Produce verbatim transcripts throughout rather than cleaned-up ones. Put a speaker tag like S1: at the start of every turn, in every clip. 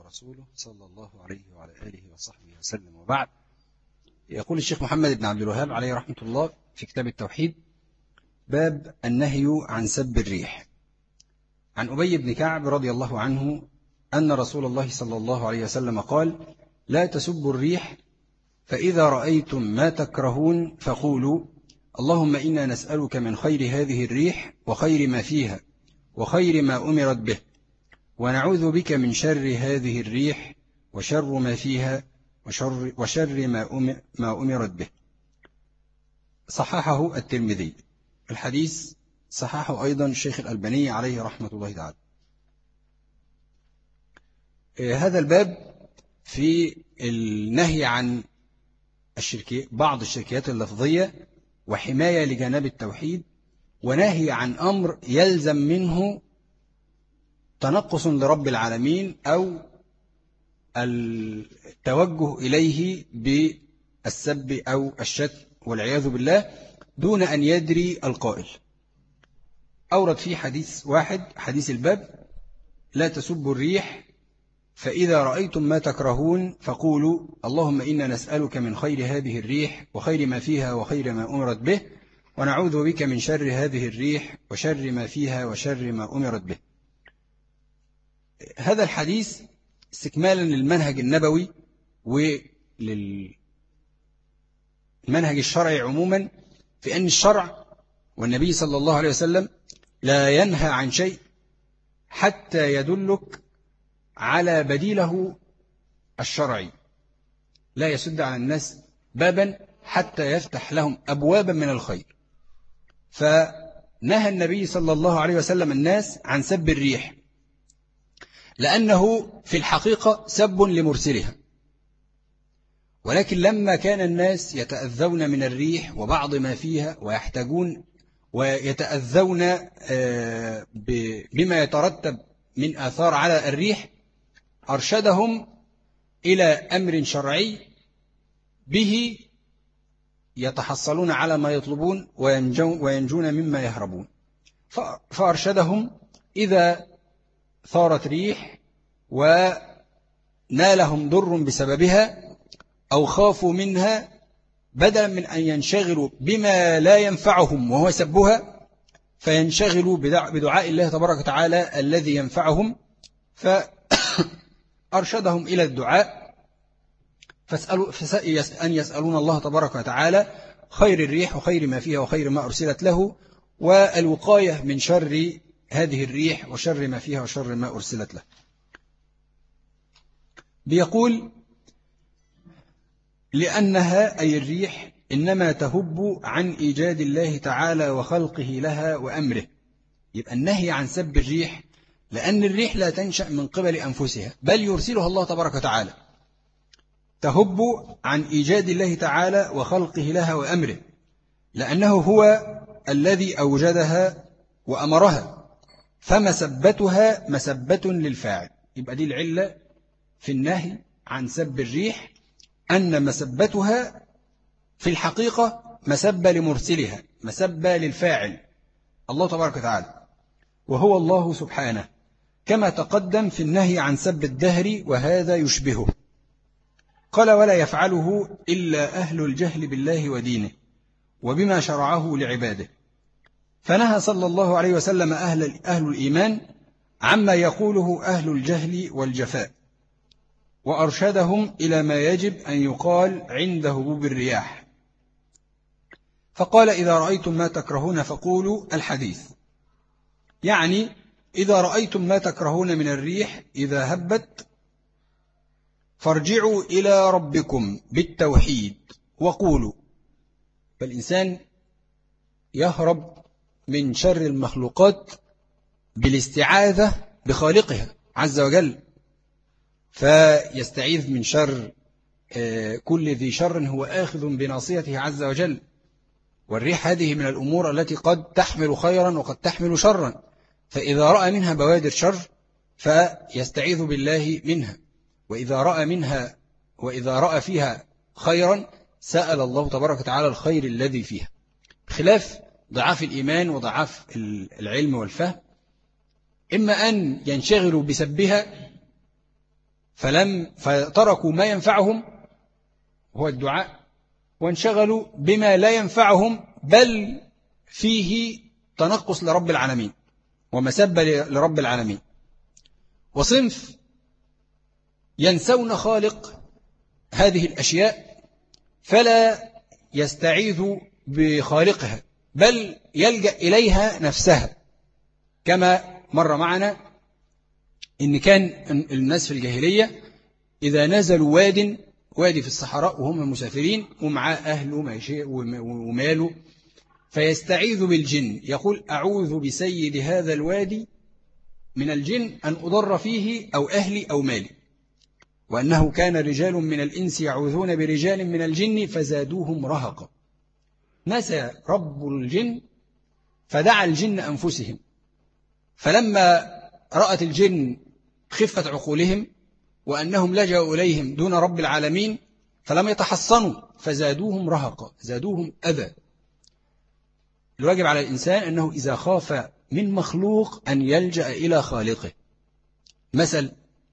S1: ورسوله صلى الله عليه وعلى آله وصحبه وسلم، وبعد. يقول الشيخ محمد بن عبد الوهاب عليه رحمة الله في كتاب التوحيد: باب النهي عن سب الريح. عن أبي بن كعب رضي الله عنه أن رسول الله صلى الله عليه وسلم قال: لا تسبوا الريح، فإذا رأيتم ما تكرهون فقولوا: اللهم إنا نسألك من خير هذه الريح وخير ما فيها وخير ما أمرت به، ونعوذ بك من شر هذه الريح وشر ما فيها وشر, وشر ما, ما أمرت به. صححه الترمذي. الحديث صححه أيضا الشيخ الألباني عليه رحمة الله تعالى. هذا الباب في النهي عن الشركي بعض الشركيات اللفظية وحماية لجناب التوحيد، ونهي عن أمر يلزم منه تنقص لرب العالمين أو التوجه إليه بالسب أو الشتم والعياذ بالله دون أن يدري القائل. أورد فيه حديث واحد، حديث الباب: لا تسبوا الريح، فإذا رأيتم ما تكرهون فقولوا: اللهم إنا نسألك من خير هذه الريح وخير ما فيها وخير ما أمرت به، ونعوذ بك من شر هذه الريح وشر ما فيها وشر ما أمرت به. هذا الحديث استكمالا للمنهج النبوي وللمنهج الشرعي عموما، في أن الشرع والنبي صلى الله عليه وسلم لا ينهى عن شيء حتى يدلك على بديله الشرعي، لا يسد على الناس بابا حتى يفتح لهم أبوابا من الخير. فنهى النبي صلى الله عليه وسلم الناس عن سب الريح، لأنه في الحقيقة سب لمرسلها، ولكن لما كان الناس يتأذون من الريح وبعض ما فيها ويحتاجون ويتأذون بما يترتب من آثار على الريح، أرشدهم إلى أمر شرعي به يتحصلون على ما يطلبون وينجون مما يهربون. فأرشدهم إذا ثارت ريح ونالهم ضر بسببها أو خافوا منها، بدلا من أن ينشغلوا بما لا ينفعهم وهو سبها، فينشغلوا بدعاء الله تبارك وتعالى الذي ينفعهم، فأرشدهم إلى الدعاء، فاسألوا أن يسألون الله تبارك وتعالى خير الريح وخير ما فيها وخير ما أرسلت له، والوقاية من شر هذه الريح وشر ما فيها وشر ما أرسلت له. بيقول: لأنها أي الريح إنما تهب عن إيجاد الله تعالى وخلقه لها وأمره. يبقى النهي عن سب الريح لأن الريح لا تنشأ من قبل أنفسها، بل يرسلها الله تبارك وتعالى. تهب عن إيجاد الله تعالى وخلقه لها وأمره، لأنه هو الذي أوجدها وأمرها، فمسبتها مسبة للفاعل. يبقى دي العلة في النهي عن سب الريح، أن مسبتها في الحقيقة مسبة لمرسلها، مسبة للفاعل الله تبارك وتعالى، وهو الله سبحانه، كما تقدم في النهي عن سب الدهر، وهذا يشبهه. قال: ولا يفعله إلا أهل الجهل بالله ودينه وبما شرعه لعباده. فنهى صلى الله عليه وسلم أهل, أهل الإيمان عما يقوله أهل الجهل والجفاء، وأرشدهم إلى ما يجب أن يقال عند هبوب الرياح. فقال: إذا رأيتم ما تكرهون فقولوا الحديث، يعني إذا رأيتم ما تكرهون من الريح إذا هبت فارجعوا إلى ربكم بالتوحيد وقولوا. فالإنسان يهرب من شر المخلوقات بالاستعاذة بخالقها عز وجل، فيستعيذ من شر كل ذي شر هو آخذ بناصيته عز وجل. والريح هذه من الأمور التي قد تحمل خيرا وقد تحمل شرا، فإذا رأى منها بوادر شر فيستعيذ بالله منها، وإذا رأى منها وإذا رأى فيها خيرا سأل الله تبارك وتعالى الخير الذي فيها، بخلاف ضعاف الإيمان وضعاف العلم والفهم. إما أن ينشغلوا بسبها فلم فتركوا ما ينفعهم هو الدعاء وانشغلوا بما لا ينفعهم بل فيه تنقص لرب العالمين ومسبة لرب العالمين. وصنف ينسون خالق هذه الأشياء فلا يستعيذ بخالقها بل يلجأ إليها نفسها، كما مر معنا إن كان الناس في الجاهلية إذا نزلوا واد وادي في الصحراء وهم مسافرين ومعاه أهله وماله فيستعيذ بالجن، يقول أعوذ بسيد هذا الوادي من الجن أن أضر فيه أو أهلي أو مالي، وأنه كان رجال من الإنس يعوذون برجال من الجن فزادوهم رهقا. نسى رب الجن فدعا الجن أنفسهم، فلما رأت الجن خفة عقولهم وأنهم لجأوا إليهم دون رب العالمين فلم يتحصنوا فزادوهم رهقا، زادوهم أذى. الواجب على الإنسان أنه إذا خاف من مخلوق أن يلجأ إلى خالقه. مثل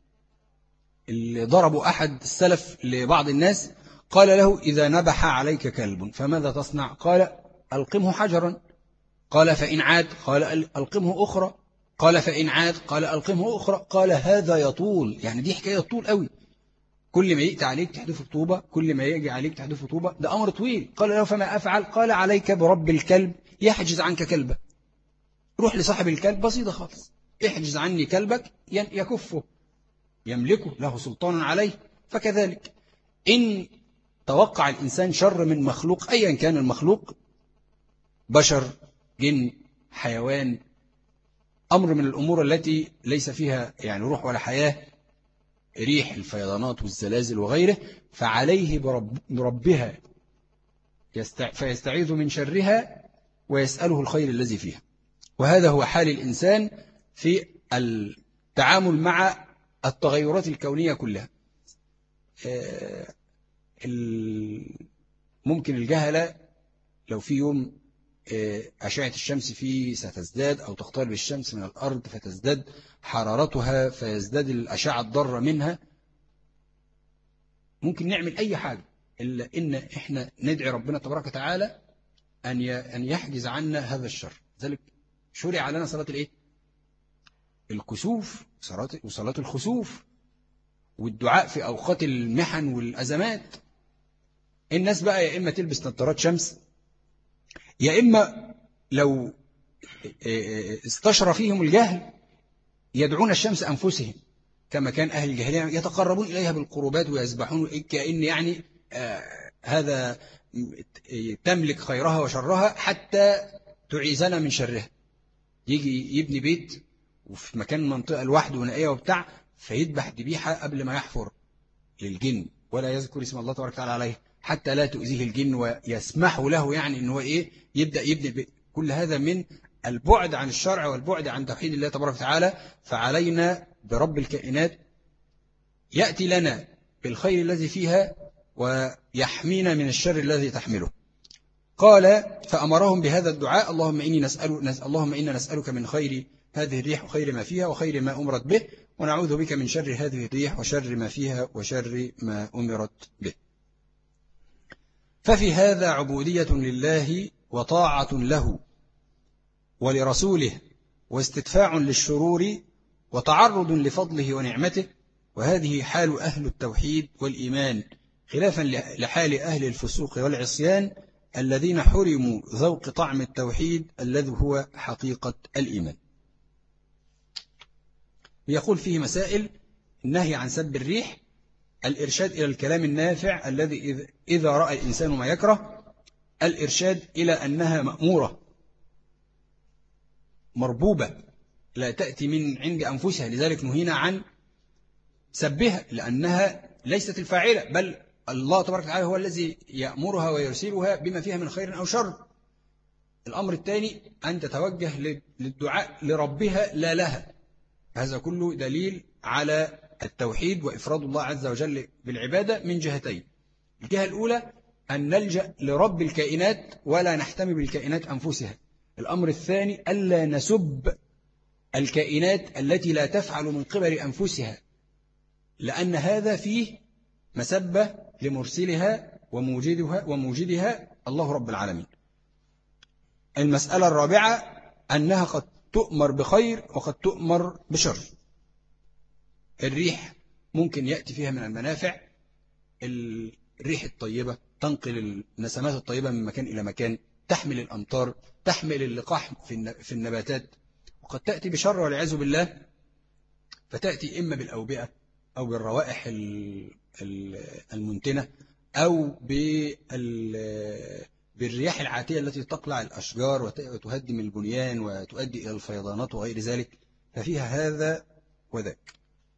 S1: اللي ضربوا أحد السلف لبعض الناس قال له إذا نبح عليك كلب فماذا تصنع؟ قال ألقمه حجرا. قال فإن عاد؟ قال ألقمه أخرى. قال فإن عاد؟ قال ألقمه أخرى. قال هذا يطول، يعني دي حكاية طول قوي، كل ما يأتي عليك تحدث طوبة، كل ما يجي عليك تحدث طوبة، ده أمر طويل. قال له فما أفعل؟ قال عليك برب الكلب يحجز عنك كلبه، روح لصاحب الكلب، بسيطة خالص، احجز عني كلبك يكفه يملكه له سلطان عليه. فكذلك إن توقع الإنسان شر من مخلوق أيا كان المخلوق، بشر، جن، حيوان، أمر من الأمور التي ليس فيها يعني روح ولا حياة، ريح الفيضانات والزلازل وغيره، فعليه برب بربها فيستعيذ من شرها ويسأله الخير الذي فيها. وهذا هو حال الإنسان في التعامل مع التغيرات الكونية كلها. ممكن الجهلة لو في يوم أشعة الشمس فيه ستزداد أو تقترب الشمس من الأرض فتزداد حرارتها فيزداد الأشعة الضارة منها، ممكن نعمل أي حاجة إلا إن إحنا ندعي ربنا تبارك وتعالى أن أن يحجز عنا هذا الشر. ذلك شرع لنا صلاة الإيه؟ الكسوف وصلاة الخسوف والدعاء في أوقات المحن والأزمات. الناس بقى يا إما تلبس نظارات شمس، يا إما لو استشرى فيهم الجهل يدعون الشمس أنفسهم كما كان أهل الجاهلية يتقربون إليها بالقربات ويذبحون كأن يعني آه هذا تملك خيرها وشرها حتى تعيذنا من شرها. يجي يبني بيت وفي مكان منطقة لوحده ونائية وبتاع فيذبح ذبيحة قبل ما يحفر للجن ولا يذكر اسم الله تبارك وتعالى عليه حتى لا تؤذيه الجن ويسمح له يعني إن هو إيه يبدأ يبني البيت. كل هذا من البعد عن الشرع والبعد عن توحيد الله تبارك وتعالى. فعلينا برب الكائنات يأتي لنا بالخير الذي فيها ويحمينا من الشر الذي تحمله. قال فأمرهم بهذا الدعاء اللهم إني نسأل نسأل اللهم إنا نسألك من خير هذه الريح وخير ما فيها وخير ما أمرت به، ونعوذ بك من شر هذه الريح وشر ما فيها وشر ما أمرت به. ففي هذا عبودية لله وطاعة له ولرسوله واستدفاع للشرور وتعرض لفضله ونعمته، وهذه حال أهل التوحيد والإيمان خلافا لحال أهل الفسوق والعصيان الذين حرموا ذوق طعم التوحيد الذي هو حقيقة الإيمان. يقول فيه مسائل: النهي عن سب الريح، الإرشاد إلى الكلام النافع الذي إذا رأى الإنسان ما يكره، الإرشاد إلى أنها مأمورة مربوبة لا تأتي من عند أنفسها، لذلك نهينا عن سبها لأنها ليست الفاعلة، بل الله تبارك وتعالى هو الذي يأمرها ويرسلها بما فيها من خير أو شر. الأمر الثاني أن تتوجه للدعاء لربها لا لها. هذا كله دليل على التوحيد وإفراد الله عز وجل بالعبادة من جهتين. الجهة الأولى أن نلجأ لرب الكائنات ولا نحتمي بالكائنات أنفسها. الأمر الثاني ألا نسب الكائنات التي لا تفعل من قبل أنفسها، لأن هذا فيه مسبة لمرسلها وموجدها وموجدها الله رب العالمين. المسألة الرابعة أنها قد تؤمر بخير وقد تؤمر بشر. الريح ممكن يأتي فيها من المنافع، الريح الطيبة تنقل النسمات الطيبة من مكان إلى مكان، تحمل الأمطار، تحمل اللقاح في النباتات، وقد تأتي بشر والعياذ بالله، فتأتي إما بالأوبئة أو بالروائح المنتنة أو بالرياح العاتية التي تقلع الأشجار وتهدم البنيان وتؤدي إلى الفيضانات وغير ذلك، ففيها هذا وذاك.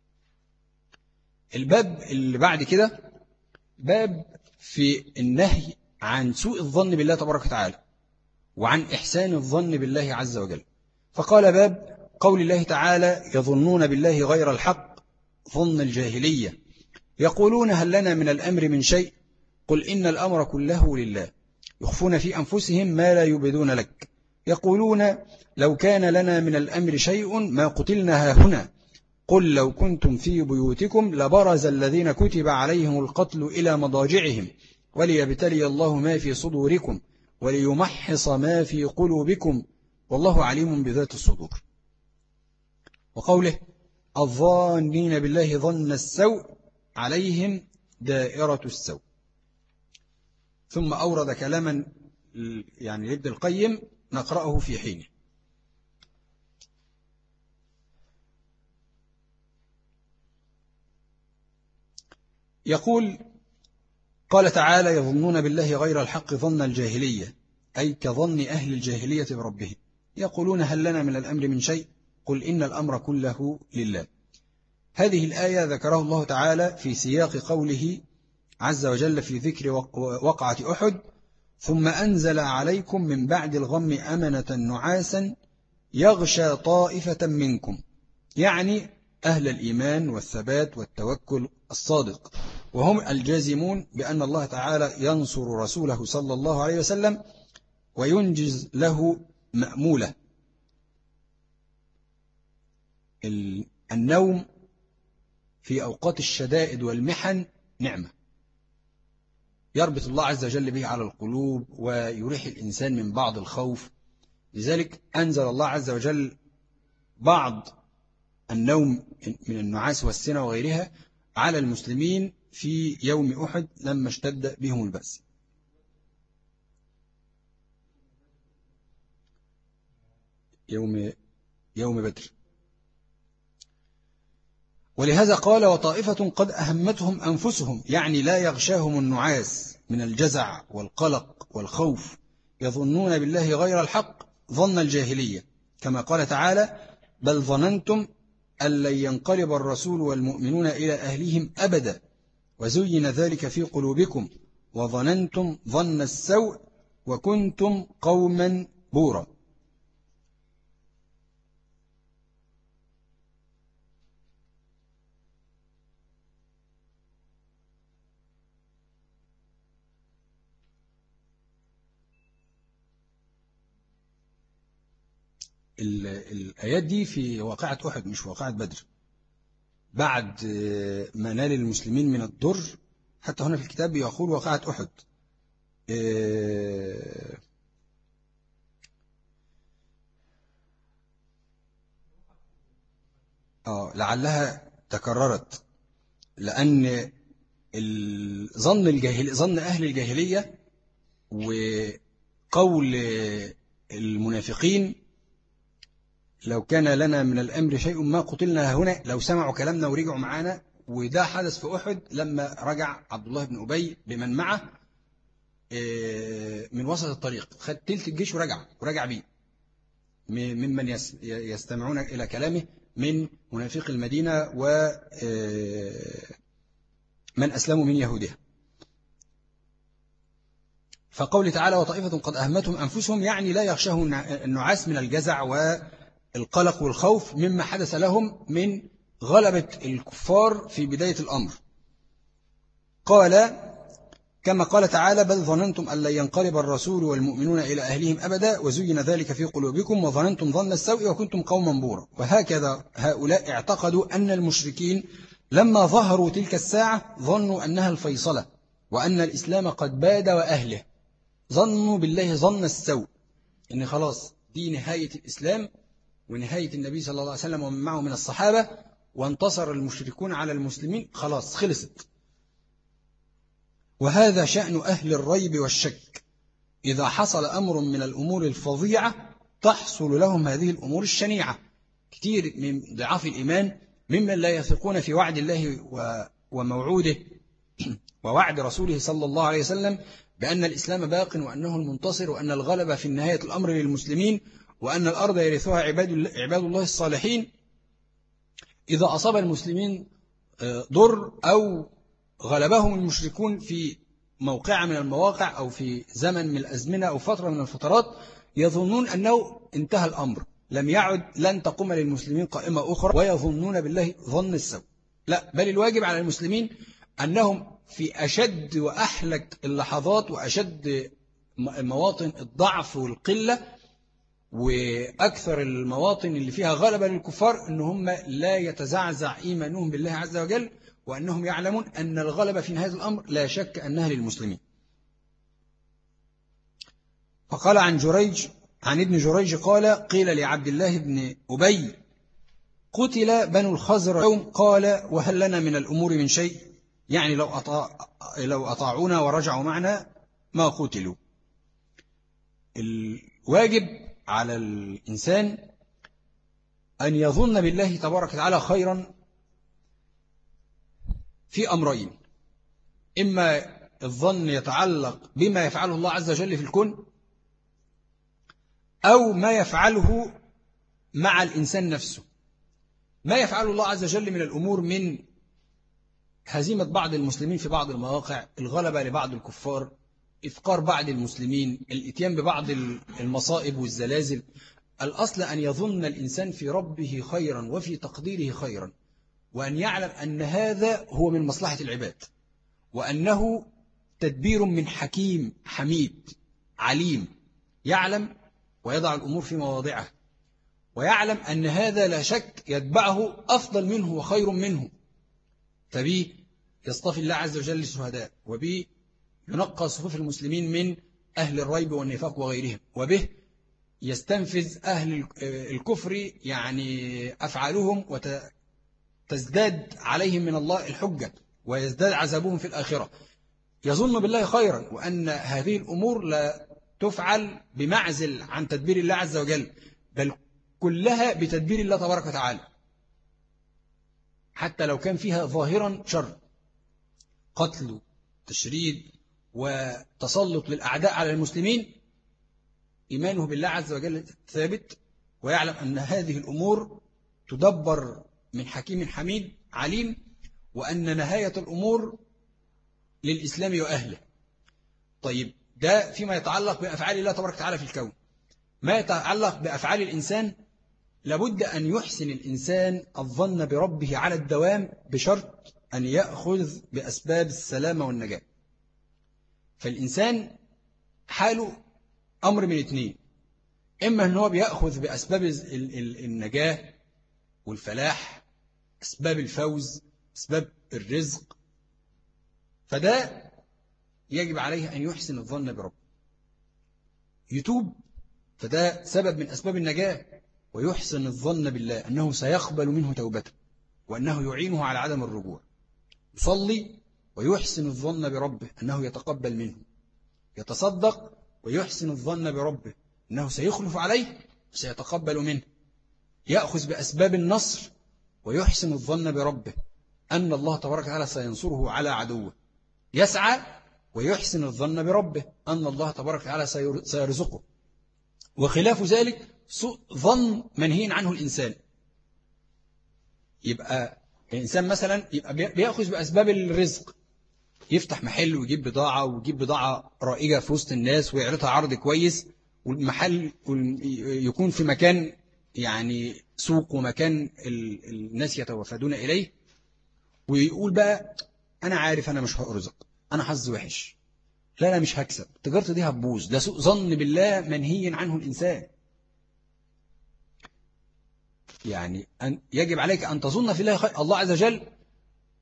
S1: الباب اللي بعد كده باب في النهي عن سوء الظن بالله تبارك وتعالى وعن إحسان الظن بالله عز وجل. فقال باب قول الله تعالى: يظنون بالله غير الحق ظن الجاهلية يقولون هل لنا من الأمر من شيء قل إن الأمر كله لله يخفون في أنفسهم ما لا يبدون لك يقولون لو كان لنا من الأمر شيء ما قتلنا هاهنا قل لو كنتم في بيوتكم لبرز الذين كتب عليهم القتل إلى مضاجعهم وليبتلي الله ما في صدوركم وليمحص ما في قلوبكم والله عليم بذات الصدور. وقوله: الظانين بالله ظن السوء عليهم دائرة السوء. ثم أورد كلاما يعني لابن القيم نقرأه في حينه. يقول: قال تعالى: يظنون بالله غير الحق ظن الجاهلية، أي كظن أهل الجاهلية بربهم، يقولون هل لنا من الأمر من شيء قل إن الأمر كله لله. هذه الآية ذكره الله تعالى في سياق قوله عز وجل في ذكر وقعة أحد: ثم أنزل عليكم من بعد الغم أمنة نعاسا يغشى طائفة منكم، يعني أهل الإيمان والثبات والتوكل الصادق، وهم الجازمون بأن الله تعالى ينصر رسوله صلى الله عليه وسلم وينجز له مأمولة. النوم في أوقات الشدائد والمحن نعمة يربط الله عز وجل به على القلوب ويريح الإنسان من بعض الخوف. لذلك أنزل الله عز وجل بعض النوم من النعاس والسنة وغيرها على المسلمين في يوم أحد لما اشتد بهم البأس. يوم يوم بدر. ولهذا قال: وطائفة قد أهمتهم أنفسهم، يعني لا يغشاهم النعاس من الجزع والقلق والخوف، يظنون بالله غير الحق ظن الجاهلية، كما قال تعالى: بل ظننتم أن لن ينقلب الرسول والمؤمنون إلى أهلهم أبدا وزين ذلك في قلوبكم وظننتم ظن السوء وكنتم قوما بورا. الآيات دي في واقعة أحد مش واقعة بدر، بعد ما نال المسلمين من الضر. حتى هنا في الكتاب يقول واقعة أحد. آه لعلها تكررت، لأن ظن الجاهل ظن أهل الجاهلية وقول المنافقين لو كان لنا من الأمر شيء ما قتلنا هنا، لو سمعوا كلامنا ورجعوا معانا. وده حدث في أحد لما رجع عبد الله بن أبي بمن معه من وسط الطريق، خد تلت الجيش ورجع ورجع بيه ممن يستمعون إلى كلامه من منافق المدينة ومن أسلموا من يهودها. فقول تعالى: وطائفة قد أهمتهم أنفسهم، يعني لا يغشاهم النعاس من الجزع والقلق والخوف مما حدث لهم من غلبة الكفار في بداية الأمر. قال كما قال تعالى: بل ظننتم أن لن ينقلب الرسول والمؤمنون إلى أهلهم أبدا وزين ذلك في قلوبكم وظننتم ظن السوء وكنتم قوما بورا. وهكذا هؤلاء اعتقدوا أن المشركين لما ظهروا تلك الساعة ظنوا أنها الفيصلة وأن الإسلام قد باد وأهله، ظنوا بالله ظن السوء، إن خلاص دي نهاية الإسلام ونهاية النبي صلى الله عليه وسلم ومن معه من الصحابة، وانتصر المشركون على المسلمين، خلاص خلصت. وهذا شأن أهل الريب والشك، إذا حصل أمر من الأمور الفظيعة تحصل لهم هذه الأمور الشنيعة. كثير من ضعاف الإيمان ممن لا يثقون في وعد الله وموعوده ووعد رسوله صلى الله عليه وسلم بأن الإسلام باق وأنه المنتصر وأن الغلبة في نهاية الأمر للمسلمين وأن الأرض يرثها عباد عباد الله الصالحين. إذا أصاب المسلمين ضر أو غلبهم المشركون في موقع من المواقع أو في زمن من الأزمنة أو فترة من الفترات، يظنون أنه انتهى الأمر، لم يعد لن تقوم للمسلمين قائمة أخرى، ويظنون بالله ظن السوء. لا، بل الواجب على المسلمين أنهم في أشد وأحلك اللحظات وأشد مواطن الضعف والقلة وأكثر المواطن اللي فيها غلبة للكفار، أن هم لا يتزعزع إيمانهم بالله عز وجل، وأنهم يعلمون أن الغلبة في نهاية الأمر لا شك أنها للمسلمين. فقال عن جريج عن ابن جريج قال: قيل لعبد الله بن أبي: قتل بنو الخزرج يوم، قال: وهل لنا من الأمور من شيء؟ يعني لو أطاع لو أطاعونا ورجعوا معنا ما قتلوا. الواجب على الإنسان أن يظن بالله تبارك وتعالى خيرا في أمرين: إما الظن يتعلق بما يفعله الله عز وجل في الكون، أو ما يفعله مع الإنسان نفسه. ما يفعله الله عز وجل من الأمور من هزيمة بعض المسلمين في بعض المواقع، الغلبة لبعض الكفار، إفقار بعض المسلمين، الإتيان ببعض المصائب والزلازل. الأصل أن يظن الإنسان في ربه خيرا وفي تقديره خيرا، وأن يعلم أن هذا هو من مصلحة العباد، وأنه تدبير من حكيم حميد عليم، يعلم ويضع الأمور في مواضعها، ويعلم أن هذا لا شك يتبعه أفضل منه وخير منه، فبه يصطفي الله عز وجل الشهداء، وبه ينقى صفوف المسلمين من أهل الريب والنفاق وغيرهم، وبه يستنفذ أهل الكفر يعني أفعالهم وتزداد عليهم من الله الحجة ويزداد عذابهم في الآخرة. يظن بالله خيرا، وأن هذه الأمور لا تفعل بمعزل عن تدبير الله عز وجل، بل كلها بتدبير الله تبارك وتعالى، حتى لو كان فيها ظاهرا شر، قتل تشريد وتسلط للأعداء على المسلمين، إيمانه بالله عز وجل ثابت، ويعلم أن هذه الأمور تدبر من حكيم حميد عليم، وأن نهاية الأمور للإسلام وأهله. طيب، ده فيما يتعلق بأفعال الله تبارك وتعالى في الكون. ما يتعلق بأفعال الإنسان، لابد أن يحسن الإنسان الظن بربه على الدوام، بشرط أن يأخذ بأسباب السلامة والنجاة. فالإنسان حاله أمر من اثنين: إما أنه بيأخذ بأسباب النجاة والفلاح، أسباب الفوز، أسباب الرزق، فده يجب عليه أن يحسن الظن بربه. يتوب، فده سبب من أسباب النجاة، ويحسن الظن بالله أنه سيقبل منه توبته وأنه يعينه على عدم الرجوع. يصلي ويحسن الظن بربه أنه يتقبل منه. يتصدق ويحسن الظن بربه أنه سيخلف عليه وسيتقبل منه. يأخذ بأسباب النصر ويحسن الظن بربه أن الله تبارك وتعالى سينصره على عدوه. يسعى ويحسن الظن بربه أن الله تبارك وتعالى سيرزقه. وخلاف ذلك سوء ظن منهي عنه الإنسان. يبقى الإنسان مثلا يبقى بيأخذ بأسباب الرزق، يفتح محل ويجيب بضاعة ويجيب بضاعة رائجة في وسط الناس ويعرضها عرض كويس، والمحل يكون في مكان يعني سوق ومكان الناس يتوافدون إليه، ويقول بقى أنا عارف أنا مش هأرزق، أنا حظ وحش، لا لا مش هكسب، تجارتي دي هتبوظ. ده سوء ظن بالله منهي عنه الإنسان. يعني أن يجب عليك أن تظن في الله خير. الله عز وجل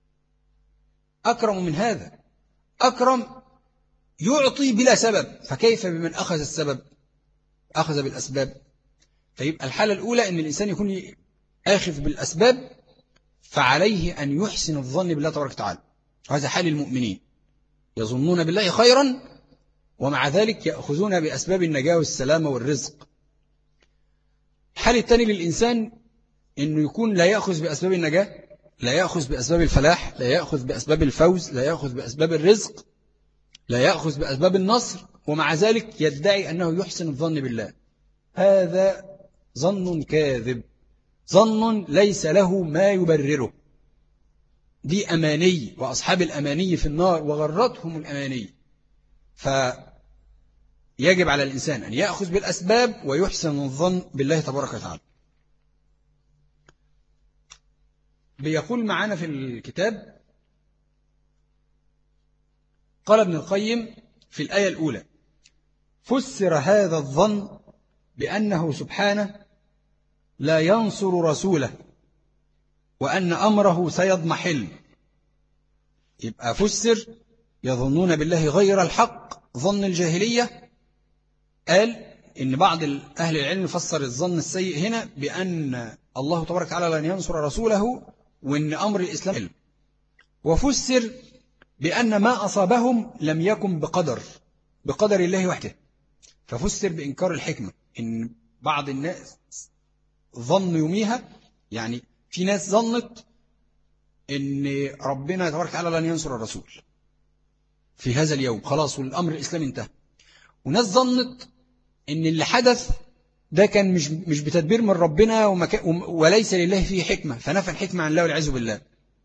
S1: أكرم من هذا، أكرم يعطي بلا سبب، فكيف بمن أخذ السبب، أخذ بالأسباب؟ فيبقى الحالة الأولى أن الإنسان يكون آخذ بالأسباب، فعليه أن يحسن الظن بالله تبارك وتعالى، وهذا حال المؤمنين، يظنون بالله خيرا ومع ذلك يأخذون بأسباب النجاة والسلامة والرزق. الحال الثاني للإنسان أنه يكون لا يأخذ بأسباب النجاة، لا يأخذ بأسباب الفلاح، لا يأخذ بأسباب الفوز، لا يأخذ بأسباب الرزق، لا يأخذ بأسباب النصر، ومع ذلك يدعي أنه يحسن الظن بالله. هذا ظن كاذب، ظن ليس له ما يبرره. دي أماني، وأصحاب الأماني في النار وغرتهم الأماني. فيجب على الإنسان أن يأخذ بالأسباب ويحسن الظن بالله تبارك وتعالى. بيقول معنا في الكتاب، قال ابن القيم في الآية الأولى: فسر هذا الظن بأنه سبحانه لا ينصر رسوله وأن أمره سيضمحل. يبقى فسر يظنون بالله غير الحق ظن الجاهلية. قال إن بعض أهل العلم فسر الظن السيء هنا بأن الله تبارك وتعالى لن ينصر رسوله وأن أمر الإسلام، وفسر بأن ما أصابهم لم يكن بقدر بقدر الله وحده، ففسر بإنكار الحكمة. إن بعض الناس ظن يوميها، يعني في ناس ظنت إن ربنا تبارك وتعالى لن ينصر الرسول في هذا اليوم، خلاص والأمر الإسلامي انتهى، وناس ظنت إن اللي حدث ده كان مش مش بتدبير من ربنا وليس لله فيه حكمة، فنفى الحكمة عن الله والعياذ بالله.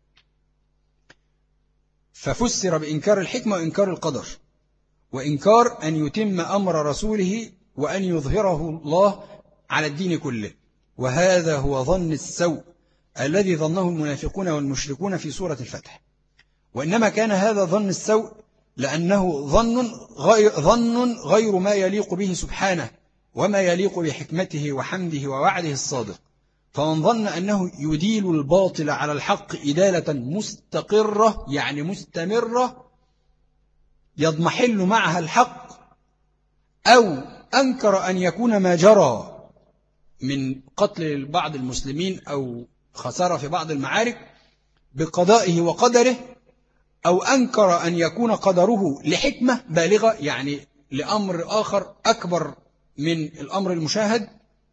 S1: ففسر بإنكار الحكمة وإنكار القدر، وإنكار أن يتم أمر رسوله وأن يظهره الله على الدين كله. وهذا هو ظن السوء الذي ظنه المنافقون والمشركون في سورة الفتح. وإنما كان هذا ظن السوء لأنه ظن غير, ظن غير ما يليق به سبحانه وما يليق بحكمته وحمده ووعده الصادق. فمن ظن أنه يديل الباطل على الحق إدالة مستقرة، يعني مستمرة يضمحل معها الحق، أو أنكر أن يكون ما جرى من قتل بعض المسلمين أو خسارة في بعض المعارك بقضائه وقدره، أو أنكر أن يكون قدره لحكمة بالغة، يعني لأمر آخر أكبر من الأمر المشاهد،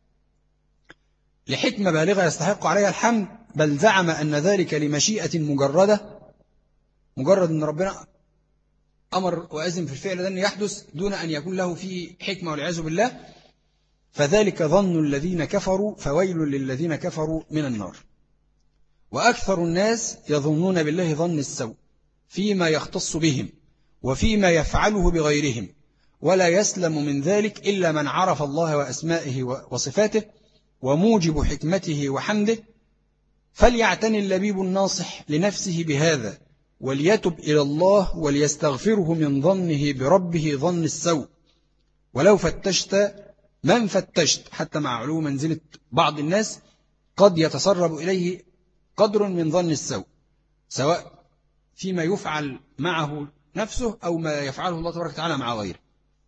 S1: لحكمة بالغة يستحق عليها الحمد، بل زعم أن ذلك لمشيئة مجردة، مجرد أن ربنا أمر وأذن في الفعل ده أن يحدث دون أن يكون له فيه حكمة والعياذ بالله. فذلك ظن الذين كفروا، فويل للذين كفروا من النار. وأكثر الناس يظنون بالله ظن السوء فيما يختص بهم وفيما يفعله بغيرهم، ولا يسلم من ذلك إلا من عرف الله وأسمائه وصفاته وموجب حكمته وحمده. فليعتني اللبيب الناصح لنفسه بهذا، وليتب إلى الله وليستغفره من ظنه بربه ظن السوء. ولو فتشت من فتشت، حتى مع علو منزلة بعض الناس قد يتسرب إليه قدر من ظن السوء، سواء فيما يفعل معه نفسه أو ما يفعله الله تبارك وتعالى مع غيره.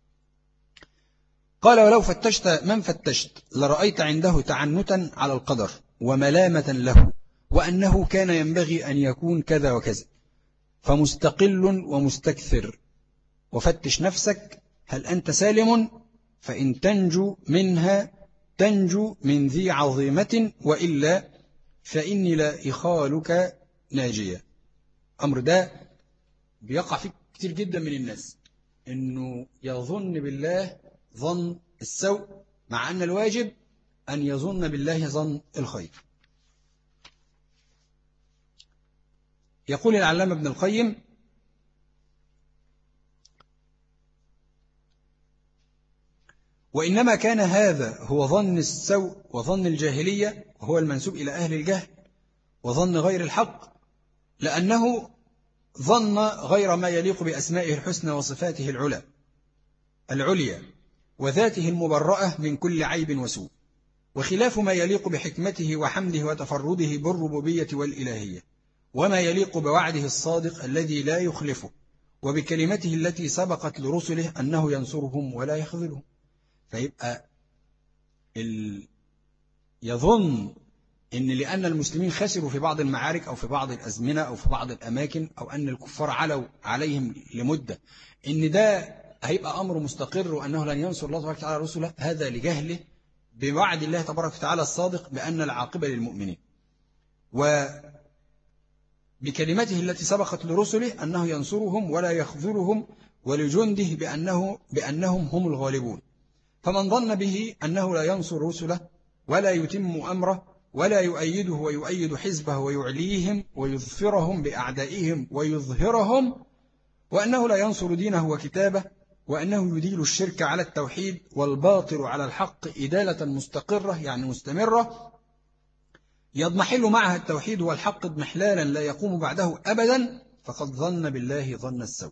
S1: قال: ولو فتشت من فتشت لرأيت عنده تعنتا على القدر وملامة له، وأنه كان ينبغي أن يكون كذا وكذا، فمستقل ومستكثر. وفتش نفسك هل أنت سالم، فإن تنجو منها تنجو من ذي عظيمة، وإلا فإني لا إخالك ناجية. أمر ده بيقع فيه كتير جدا من الناس، إنه يظن بالله ظن السوء، مع أن الواجب أن يظن بالله ظن الخير. يقول العلامة ابن القيم: وإنما كان هذا هو ظن السوء وظن الجاهلية، وهو المنسوب إلى أهل الجهل وظن غير الحق، لأنه ظن غير ما يليق بأسمائه الحسنى وصفاته العلى العليا وذاته المبرأة من كل عيب وسوء، وخلاف ما يليق بحكمته وحمده وتفرده بالربوبية والإلهية وما يليق بوعده الصادق الذي لا يخلفه، وبكلمته التي سبقت لرسله أنه ينصرهم ولا يخذلهم. فيبقى ال... يظن إن لأن المسلمين خسروا في بعض المعارك أو في بعض الأزمنة أو في بعض الأماكن أو أن الكفار علوا عليهم لمدة، إن ده هيبقى أمر مستقر وأنه لن ينصر الله تبارك وتعالى رسله، هذا لجهله بوعد الله تبارك وتعالى الصادق بأن العاقبة للمؤمنين، وبكلمته التي سبقت لرسله أنه ينصرهم ولا يخذلهم، ولجنده بأنه بأنهم هم الغالبون. فمن ظن به أنه لا ينصر رسله ولا يتم أمره ولا يؤيده ويؤيد حزبه ويعليهم ويظفرهم بأعدائهم ويظهرهم، وأنه لا ينصر دينه وكتابه، وأنه يديل الشرك على التوحيد والباطل على الحق إدالة مستقرة يعني مستمرة يضمحل معها التوحيد والحق اضمحلالا لا يقوم بعده أبدا، فقد ظن بالله ظن السوء،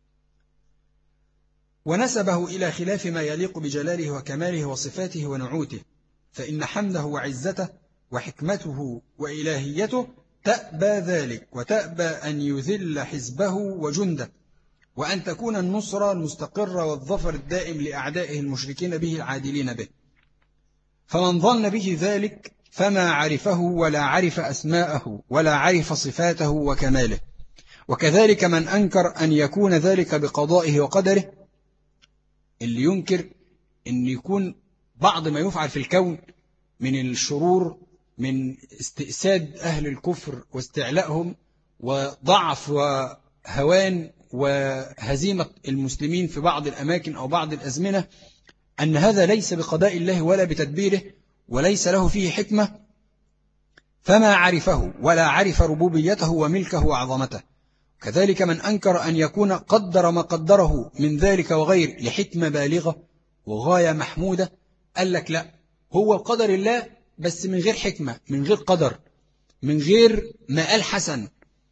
S1: ونسبه إلى خلاف ما يليق بجلاله وكماله وصفاته ونعوته، فإن حمده وعزته وحكمته وإلهيته تأبى ذلك، وتأبى أن يذل حزبه وجنده، وأن تكون النصرة المستقرة والظفر الدائم لأعدائه المشركين به العادلين به. فمن ظن به ذلك فما عرفه ولا عرف أسماءه ولا عرف صفاته وكماله. وكذلك من أنكر أن يكون ذلك بقضائه وقدره، اللي ينكر أن يكون بعض ما يفعل في الكون من الشرور، من استئساد أهل الكفر واستعلائهم وضعف وهوان وهزيمة المسلمين في بعض الأماكن أو بعض الأزمنة، أن هذا ليس بقضاء الله ولا بتدبيره وليس له فيه حكمة، فما عرفه ولا عرف ربوبيته وملكه وعظمته. كذلك من أنكر أن يكون قدر ما قدره من ذلك وغير لحكمة بالغة وغاية محمودة، قال لك لا، هو قدر الله بس من غير حكمة، من غير قدر، من غير مآل حسن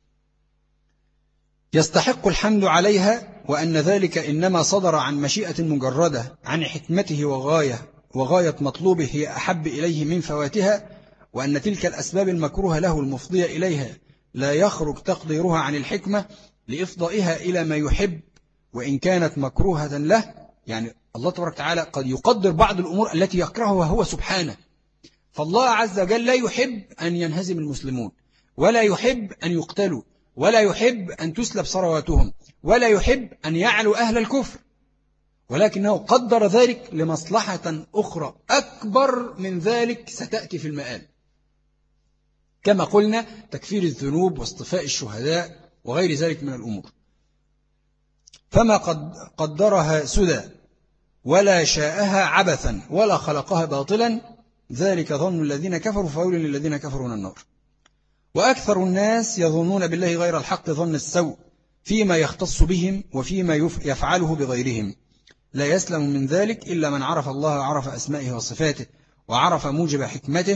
S1: يستحق الحمد عليها، وأن ذلك إنما صدر عن مشيئة مجردة عن حكمته وغاية وغاية مطلوبه هي أحب إليه من فواتها، وأن تلك الأسباب المكروهة له المفضية إليها لا يخرج تقديرها عن الحكمة لإفضائها إلى ما يحب وإن كانت مكروهة له. يعني الله تبارك وتعالى قد يقدر بعض الأمور التي يكرهها هو سبحانه، فالله عز وجل لا يحب أن ينهزم المسلمون، ولا يحب أن يقتلوا، ولا يحب أن تسلب ثرواتهم، ولا يحب أن يعلو أهل الكفر، ولكنه قدر ذلك لمصلحة أخرى أكبر من ذلك ستأتي في المآل، كما قلنا تكفير الذنوب واصطفاء الشهداء وغير ذلك من الأمور. فما قد قدرها سدى ولا شاءها عبثا ولا خلقها باطلا، ذلك ظن الذين كفروا فويل للذين كفروا من النار. وأكثر الناس يظنون بالله غير الحق ظن السوء فيما يختص بهم وفيما يفعله بغيرهم، لا يسلم من ذلك إلا من عرف الله وعرف أسمائه وصفاته وعرف موجب حكمته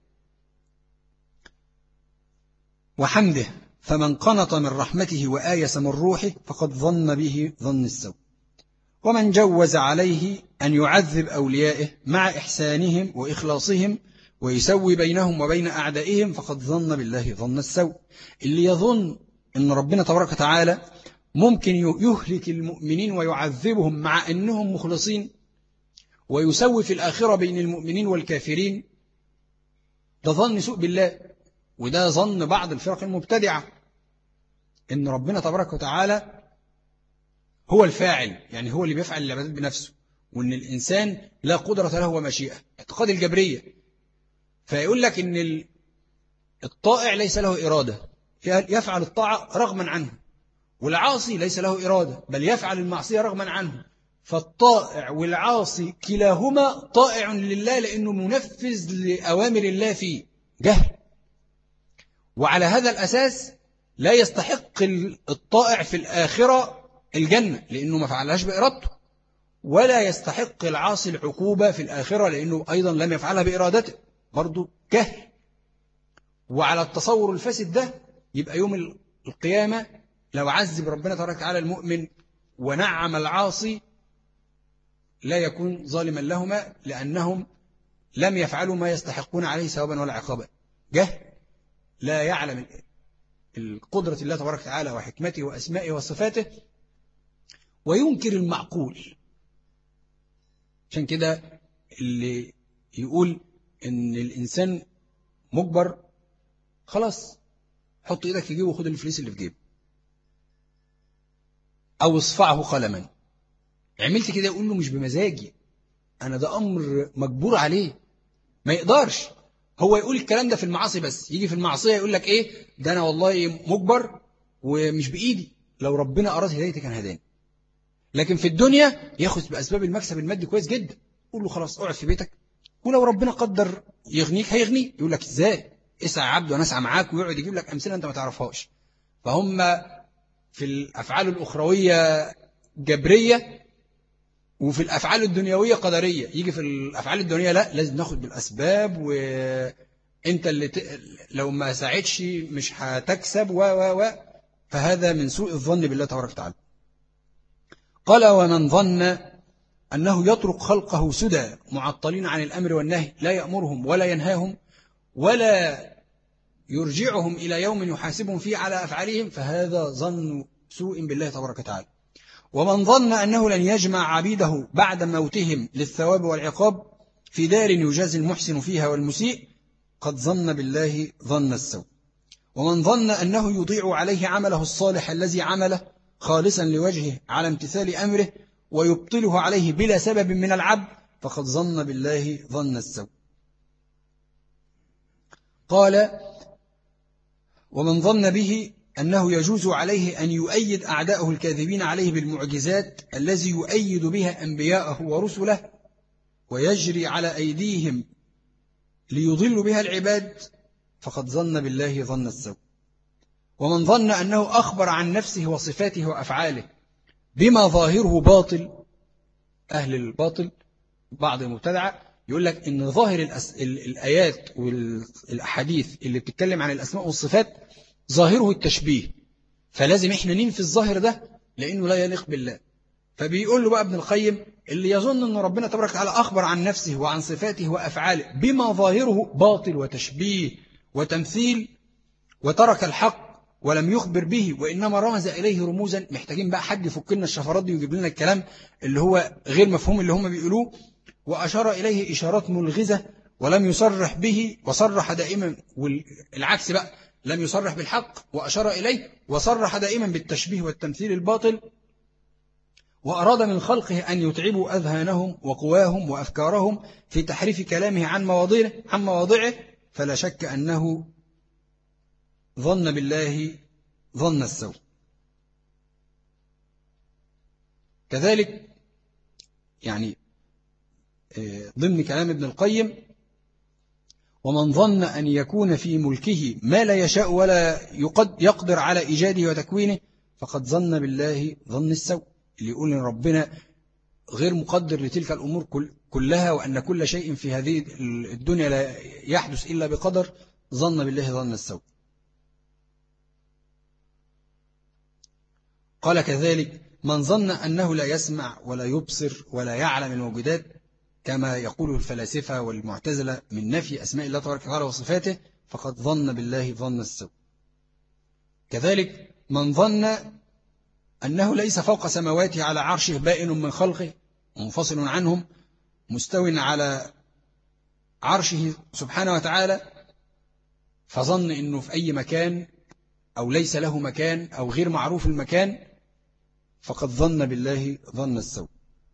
S1: وحمده، فمن قنط من رحمته وآيس من روحه فقد ظن به ظن السوء. ومن جوز عليه أن يعذب أوليائه مع إحسانهم وإخلاصهم ويسوي بينهم وبين أعدائهم فقد ظن بالله ظن السوء. اللي يظن أن ربنا تبارك وتعالى ممكن يهلك المؤمنين ويعذبهم مع أنهم مخلصين ويسوي في الآخرة بين المؤمنين والكافرين، ده ظن سوء بالله، وده ظن بعض الفرق المبتدعة أن ربنا تبارك وتعالى هو الفاعل، يعني هو اللي بيفعل العبادات بنفسه، وأن الإنسان لا قدرة له ومشيئة، اعتقاد الجبرية. فيقول لك أن الطائع ليس له إرادة، يفعل الطاعة رغما عنه، والعاصي ليس له إرادة بل يفعل المعصية رغما عنه. فالطائع والعاصي كلاهما طائع لله لأنه منفذ لأوامر الله فيه جهل، وعلى هذا الأساس لا يستحق الطائع في الآخرة الجنة لأنه ما فعلهاش بإرادته، ولا يستحق العاصي العقوبة في الآخرة لأنه أيضا لم يفعلها بإرادته، برضو جهل. وعلى التصور الفاسد ده يبقى يوم القيامة لو عذب ربنا تبارك وتعالى المؤمن ونعم العاصي لا يكون ظالما لهما لأنهم لم يفعلوا ما يستحقون عليه ثوابا ولا عقابا. جهل، لا يعلم القدرة الله تبارك وتعالى وحكمته وأسمائه وصفاته وينكر المعقول. عشان كده اللي يقول إن الإنسان مجبر، خلاص حط إيدك في جيبه وخد الفلوس اللي في جيبه، أو اصفعه قلما. عملت كده يقول له مش بمزاجي، أنا ده أمر مجبور عليه، ما يقدرش. هو يقول الكلام ده في المعاصي بس، يجي في المعصية يقول لك إيه ده أنا والله مجبر ومش بإيدي، لو ربنا أراد هدايتي كان هداني. لكن في الدنيا ياخذ بأسباب المكسب المادي كويس جدا، يقول له خلاص اقعد في بيتك، ولو ربنا قدر يغنيك هيغنيك. يقول لك إزاي؟ اسعى عبد وانا اسعى معاك، ويقعد يجيب لك أمثلة أنت ما تعرفهاش. فهم في الأفعال الأخروية جبرية، وفي الأفعال الدنيوية قدرية. يجي في الأفعال الدنيوية لا، لازم ناخد بالأسباب، وإنت اللي ت... لو ما ساعدش مش هتكسب و و و فهذا من سوء الظن بالله تبارك وتعالى. قال ومن ظن أنه يترك خلقه سدى معطلين عن الأمر والنهي، لا يأمرهم ولا ينهاهم ولا يرجعهم إلى يوم يحاسبهم فيه على أفعالهم، فهذا ظن سوء بالله تبارك وتعالى. ومن ظن أنه لن يجمع عبيده بعد موتهم للثواب والعقاب في دار يجازي المحسن فيها والمسيء، قد ظن بالله ظن السوء. ومن ظن أنه يضيع عليه عمله الصالح الذي عمله خالصا لوجهه على امتثال أمره ويبطله عليه بلا سبب من العبد، فقد ظن بالله ظن السوء. قال ومن ظن به أنه يجوز عليه أن يؤيد أعداءه الكاذبين عليه بالمعجزات الذي يؤيد بها أنبياءه ورسله ويجري على أيديهم ليضل بها العباد، فقد ظن بالله ظن السوء. ومن ظن أنه أخبر عن نفسه وصفاته وأفعاله بما ظاهره باطل، أهل الباطل بعض المبتدعة يقول لك إن ظاهر الأس... الآيات والأحاديث اللي بتتكلم عن الأسماء والصفات ظاهره التشبيه، فلازم إحنا ننفي الظاهر ده لأنه لا يليق بالله. فبيقول له بقى ابن القيم اللي يظن أن ربنا تبارك وتعالى أخبر عن نفسه وعن صفاته وأفعاله بما ظاهره باطل وتشبيه وتمثيل وترك الحق ولم يخبر به وإنما رمز إليه رموزا، محتاجين بقى حد يفك لنا الشفرات دي ويجيب لنا الكلام اللي هو غير مفهوم اللي هم بيقولوه، وأشار إليه إشارات ملغزة ولم يصرح به وصرح دائما، والعكس بقى لم يصرح بالحق وأشار إليه وصرح دائما بالتشبيه والتمثيل الباطل، وأراد من خلقه أن يتعبوا أذهانهم وقواهم وأفكارهم في تحريف كلامه عن مواضعه عن مواضعه فلا شك أنه ظن بالله ظن السوء. كذلك يعني ضمن كلام ابن القيم ومن ظن أن يكون في ملكه ما لا يشاء ولا يقدر على إيجاده وتكوينه فقد ظن بالله ظن السوء، اللي يقول إن ربنا غير مقدر لتلك الأمور كلها وأن كل شيء في هذه الدنيا لا يحدث إلا بقدر، ظن بالله ظن السوء. قال كذلك من ظن أنه لا يسمع ولا يبصر ولا يعلم الموجودات كما يقول الفلاسفة والمعتزلة من نفي أسماء الله تبارك وتعالى وصفاته فقد ظن بالله ظن السوء. كذلك من ظن أنه ليس فوق سماواته على عرشه بائن من خلقه منفصل عنهم مستو على عرشه سبحانه وتعالى، فظن أنه في أي مكان أو ليس له مكان أو غير معروف المكان، فقد ظن بالله ظن السوء.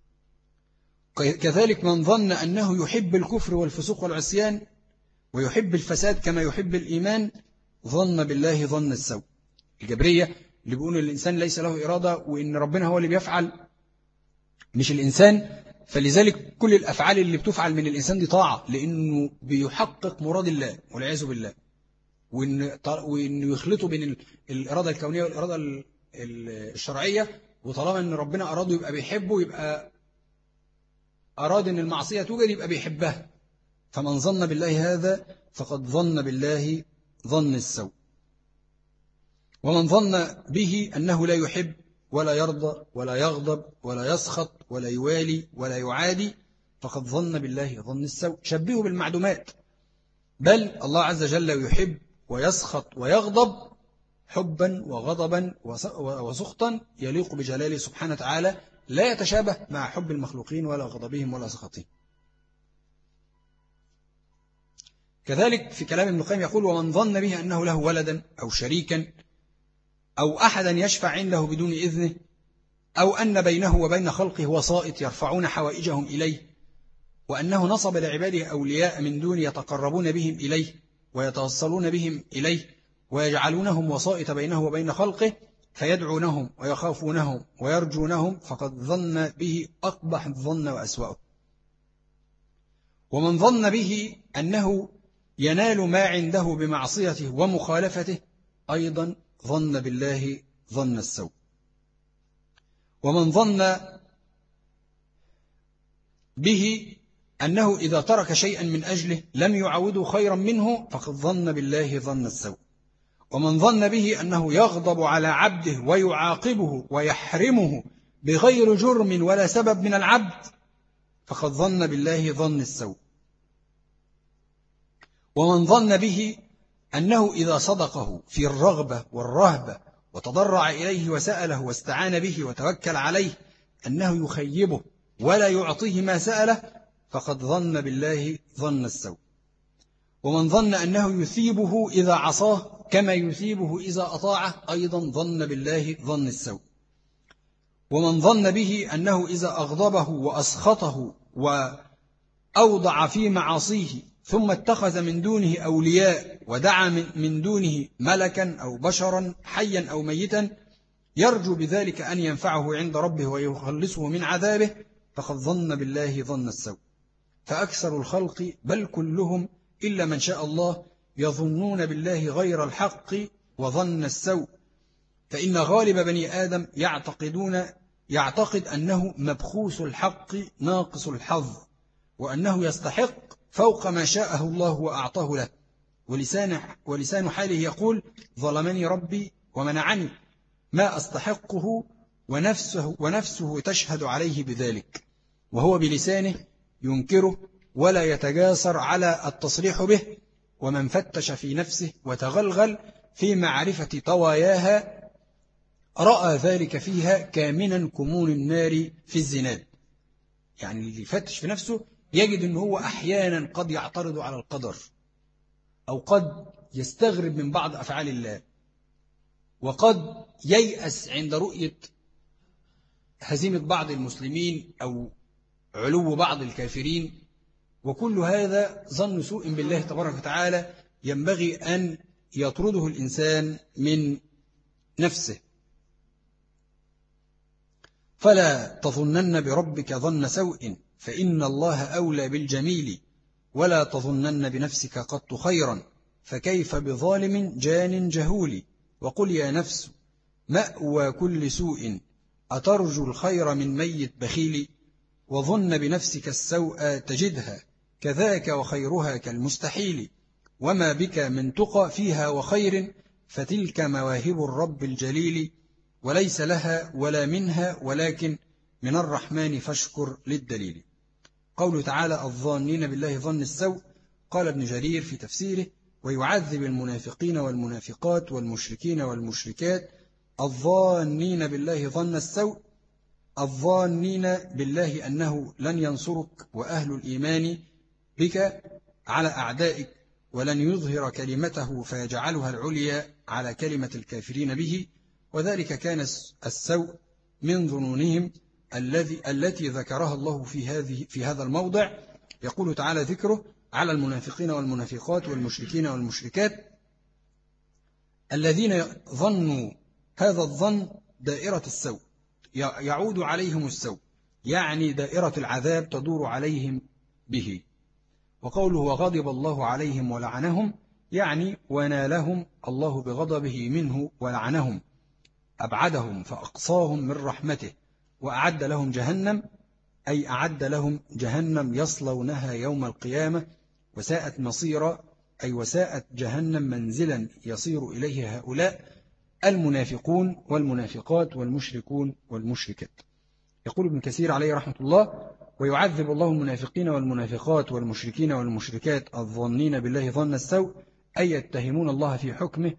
S1: كذلك من ظن أنه يحب الكفر والفسوق والعصيان ويحب الفساد كما يحب الإيمان، ظن بالله ظن السوء. الجبرية اللي بيقولوا الإنسان ليس له إرادة وإن ربنا هو اللي بيفعل مش الإنسان، فلذلك كل الأفعال اللي بتفعل من الإنسان دي طاعة لأنه بيحقق مراد الله والعياذ بالله، وإنه يخلطوا بين الإرادة الكونية والإرادة الشرعية، وطالما أن ربنا أراده يبقى بيحبه، يبقى أراد أن المعصية توجد يبقى بيحبها. فمن ظن بالله هذا فقد ظن بالله ظن السوء. ومن ظن به أنه لا يحب ولا يرضى ولا يغضب ولا يسخط ولا يوالي ولا يعادي فقد ظن بالله ظن السوء. شبهه بالمعدومات، بل الله عز وجل يحب ويسخط ويغضب، حبا وغضبا وسخطا يليق بجلاله سبحانه وتعالى، لا يتشابه مع حب المخلوقين ولا غضبهم ولا سخطهم. كذلك في كلام ابن القيم يقول: ومن ظن به أنه له ولدا أو شريكا أو أحدا يشفع عنده بدون إذنه، أو أن بينه وبين خلقه وسائط يرفعون حوائجهم إليه، وأنه نصب لعباده أولياء من دون يتقربون بهم إليه ويتوصلون بهم إليه ويجعلونهم وسائط بينه وبين خلقه فيدعونهم ويخافونهم ويرجونهم، فقد ظن به أقبح الظن وأسوأه. ومن ظن به أنه ينال ما عنده بمعصيته ومخالفته أيضا ظن بالله ظن السوء. ومن ظن به أنه إذا ترك شيئا من أجله لم يعوده خيرا منه فقد ظن بالله ظن السوء. ومن ظن به أنه يغضب على عبده ويعاقبه ويحرمه بغير جرم ولا سبب من العبد فقد ظن بالله ظن السوء. ومن ظن به أنه إذا صدقه في الرغبة والرهبة وتضرع إليه وسأله واستعان به وتوكل عليه أنه يخيبه ولا يعطيه ما سأله فقد ظن بالله ظن السوء. ومن ظن أنه يثيبه إذا عصاه كما يثيبه إذا أطاعه أيضا ظن بالله ظن السوء. ومن ظن به أنه إذا أغضبه وأسخطه وأوضع في معاصيه ثم اتخذ من دونه أولياء ودعا من دونه ملكا أو بشرا حيا أو ميتا يرجو بذلك أن ينفعه عند ربه ويخلصه من عذابه فقد ظن بالله ظن السوء. فأكثر الخلق بل كلهم إلا من شاء الله يظنون بالله غير الحق وظن السوء، فإن غالب بني آدم يعتقدون يعتقد أنه مبخوس الحق ناقص الحظ، وأنه يستحق فوق ما شاءه الله وأعطاه له، ولسان, ولسان حاله يقول: ظلمني ربي ومنعني ما أستحقه، ونفسه, ونفسه تشهد عليه بذلك، وهو بلسانه ينكره ولا يتجاسر على التصريح به. ومن فتش في نفسه وتغلغل في معرفة طواياها رأى ذلك فيها كامنا كمون النار في الزناد. يعني اللي يفتش في نفسه يجد أنه هو أحيانا قد يعترض على القدر أو قد يستغرب من بعض أفعال الله، وقد ييأس عند رؤية هزيمة بعض المسلمين أو علو بعض الكافرين، وكل هذا ظن سوء بالله تبارك وتعالى ينبغي أن يطرده الإنسان من نفسه. فلا تظنن بربك ظن سوء فإن الله أولى بالجميل، ولا تظنن بنفسك قط خيرا فكيف بظالم جان جهول. وقل يا نفس مأوى كل سوء أترجو الخير من ميت بخيل، وظن بنفسك السوء تجدها كذاك وخيرها كالمستحيل، وما بك من تقى فيها وخير فتلك مواهب الرب الجليل، وليس لها ولا منها ولكن من الرحمن فاشكر للدليل. قوله تعالى: الظانين بالله ظن السوء، قال ابن جرير في تفسيره: ويعذب المنافقين والمنافقات والمشركين والمشركات الظانين بالله ظن السوء، الظانين بالله أنه لن ينصرك وأهل الإيمان بك على أعدائك ولن يظهر كلمته فيجعلها العليا على كلمة الكافرين به، وذلك كان السوء من ظنونهم الذي التي ذكرها الله في هذه في هذا الموضع. يقول تعالى ذكره على المنافقين والمنافقات والمشركين والمشركات الذين ظنوا هذا الظن دائرة السوء، يعود عليهم السوء، يعني دائرة العذاب تدور عليهم به. وقوله وغضب الله عليهم ولعنهم، يعني ونالهم الله بغضبه منه ولعنهم، أبعدهم فأقصاهم من رحمته، وأعد لهم جهنم، أي أعد لهم جهنم يصلونها يوم القيامة، وساءت مصيرا، أي وساءت جهنم منزلا يصير إليه هؤلاء المنافقون والمنافقات والمشركون والمشركات. يقول ابن كثير عليه رحمة الله: ويعذب الله المنافقين والمنافقات والمشركين والمشركات الظنين بالله ظن السوء، أي يتهمون الله في حكمه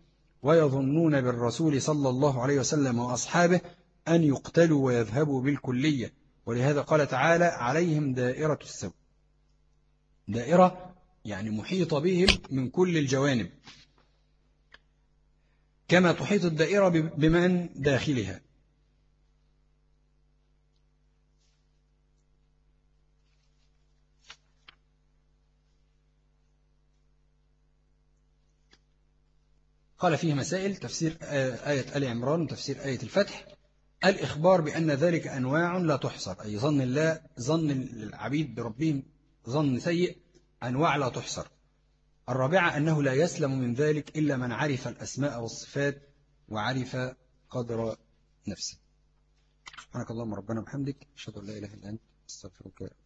S1: ويظنون بالرسول صلى الله عليه وسلم وأصحابه أن يقتلوا ويذهبوا بالكلية، ولهذا قال تعالى عليهم دائرة السوء. دائرة يعني محيط بهم من كل الجوانب، كما تحيط الدائرة بمن داخلها. قال فيه مسائل: تفسير آية آل عمران وتفسير آية الفتح. الإخبار بأن ذلك أنواع لا تحصر، أي ظن الله ظن العبيد بربهم ظن سيء أنواع لا تحصر. الرابعة أنه لا يسلم من ذلك إلا من عرف الأسماء والصفات وعرف قدر نفسه. سبحانك اللهم ربنا وبحمدك، أشهد أن لا إله إلا أنت، أستغفرك.